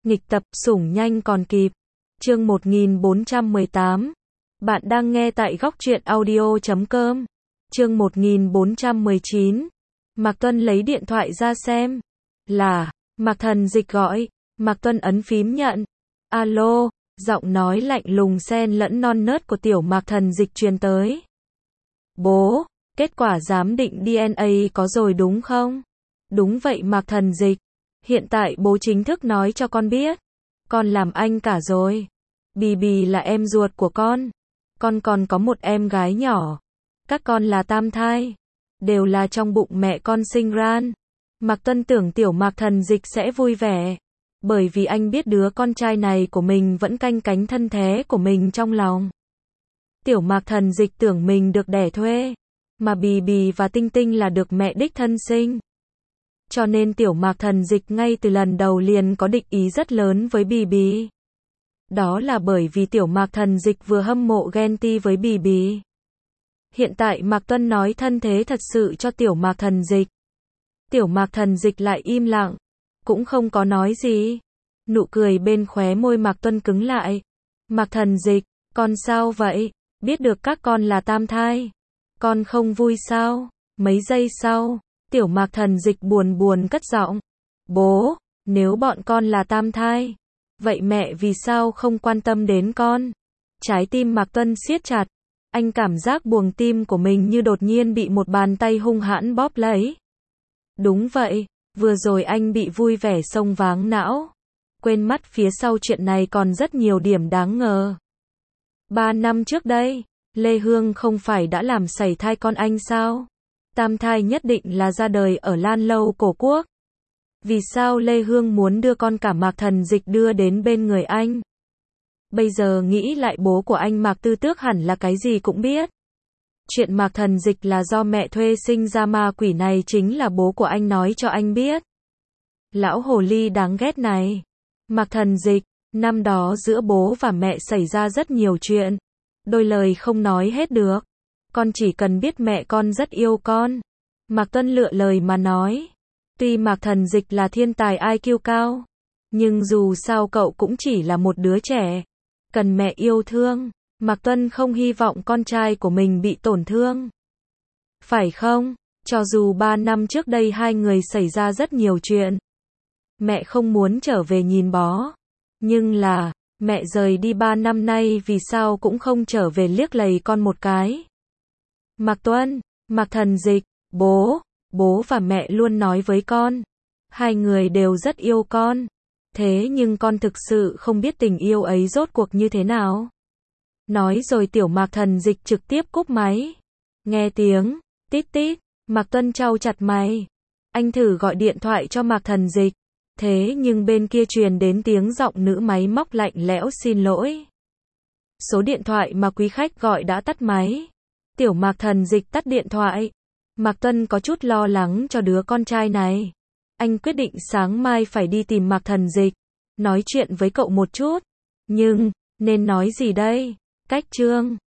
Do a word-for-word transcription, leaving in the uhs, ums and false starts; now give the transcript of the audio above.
Nghịch tập, sủng nhanh còn kịp. Chương một nghìn bốn trăm mười tám. Bạn đang nghe tại góc truyện audio chấm com. Chương một nghìn bốn trăm mười chín. Mạc Tuân lấy điện thoại ra xem. Là, Mạc Thần Dịch gọi. Mạc Tuân ấn phím nhận. Alo, giọng nói lạnh lùng xen lẫn non nớt của tiểu Mạc Thần Dịch truyền tới. Bố, kết quả giám định đê en a có rồi đúng không? Đúng vậy Mạc Thần Dịch. Hiện tại bố chính thức nói cho con biết. Con làm anh cả rồi. Bì Bì là em ruột của con. Con còn có một em gái nhỏ. Các con là tam thai. Đều là trong bụng mẹ con sinh ra. Mạc Tuân tưởng tiểu Mạc Thần Dịch sẽ vui vẻ. Bởi vì anh biết đứa con trai này của mình vẫn canh cánh thân thế của mình trong lòng. Tiểu Mạc Thần Dịch tưởng mình được đẻ thuê. Mà Bì Bì và Tinh Tinh là được mẹ đích thân sinh. Cho nên tiểu Mạc Thần Dịch ngay từ lần đầu liền có định ý rất lớn với Bì Bì. Đó là bởi vì tiểu Mạc Thần Dịch vừa hâm mộ ghen ti với Bì Bì. Hiện tại Mạc Tuân nói thân thế thật sự cho tiểu Mạc Thần Dịch. Tiểu Mạc Thần Dịch lại im lặng, cũng không có nói gì. Nụ cười bên khóe môi Mạc Tuân cứng lại. Mạc Thần Dịch, con sao vậy? Biết được các con là tam thai. Con không vui sao? Mấy giây sau, tiểu Mạc Thần Dịch buồn buồn cất giọng. Bố, nếu bọn con là tam thai, vậy mẹ vì sao không quan tâm đến con? Trái tim Mạc Tuân siết chặt. Anh cảm giác buồng tim của mình như đột nhiên bị một bàn tay hung hãn bóp lấy. Đúng vậy, vừa rồi anh bị vui vẻ xông váng não. Quên mất phía sau chuyện này còn rất nhiều điểm đáng ngờ. Ba năm trước đây, Lê Hương không phải đã làm sảy thai con anh sao? Tam thai nhất định là ra đời ở Lan Lâu Cổ Quốc. Vì sao Lê Hương muốn đưa con cả Mạc Thần Dịch đưa đến bên người anh? Bây giờ nghĩ lại bố của anh Mạc Tư Tước hẳn là cái gì cũng biết. Chuyện Mạc Thần Dịch là do mẹ thuê sinh ra ma quỷ này chính là bố của anh nói cho anh biết. Lão hồ ly đáng ghét này. Mạc Thần Dịch, năm đó giữa bố và mẹ xảy ra rất nhiều chuyện. Đôi lời không nói hết được. Con chỉ cần biết mẹ con rất yêu con. Mạc Tuân lựa lời mà nói. Tuy Mạc Thần Dịch là thiên tài i kiu cao, nhưng dù sao cậu cũng chỉ là một đứa trẻ. Cần mẹ yêu thương. Mạc Tuân không hy vọng con trai của mình bị tổn thương. Phải không? Cho dù ba năm trước đây hai người xảy ra rất nhiều chuyện. Mẹ không muốn trở về nhìn bó. Nhưng là, mẹ rời đi ba năm nay vì sao cũng không trở về liếc lầy con một cái. Mạc Tuân, Mạc Thần Dịch, bố, bố và mẹ luôn nói với con. Hai người đều rất yêu con. Thế nhưng con thực sự không biết tình yêu ấy rốt cuộc như thế nào. Nói rồi tiểu Mạc Thần Dịch trực tiếp cúp máy. Nghe tiếng, tít tít, Mạc Tuân chau chặt mày. Anh thử gọi điện thoại cho Mạc Thần Dịch. Thế nhưng bên kia truyền đến tiếng giọng nữ máy móc lạnh lẽo xin lỗi. Số điện thoại mà quý khách gọi đã tắt máy. Tiểu Mạc Thần Dịch tắt điện thoại. Mạc Tuân có chút lo lắng cho đứa con trai này. Anh quyết định sáng mai phải đi tìm Mạc Thần Dịch. Nói chuyện với cậu một chút. Nhưng, nên nói gì đây? Cách chương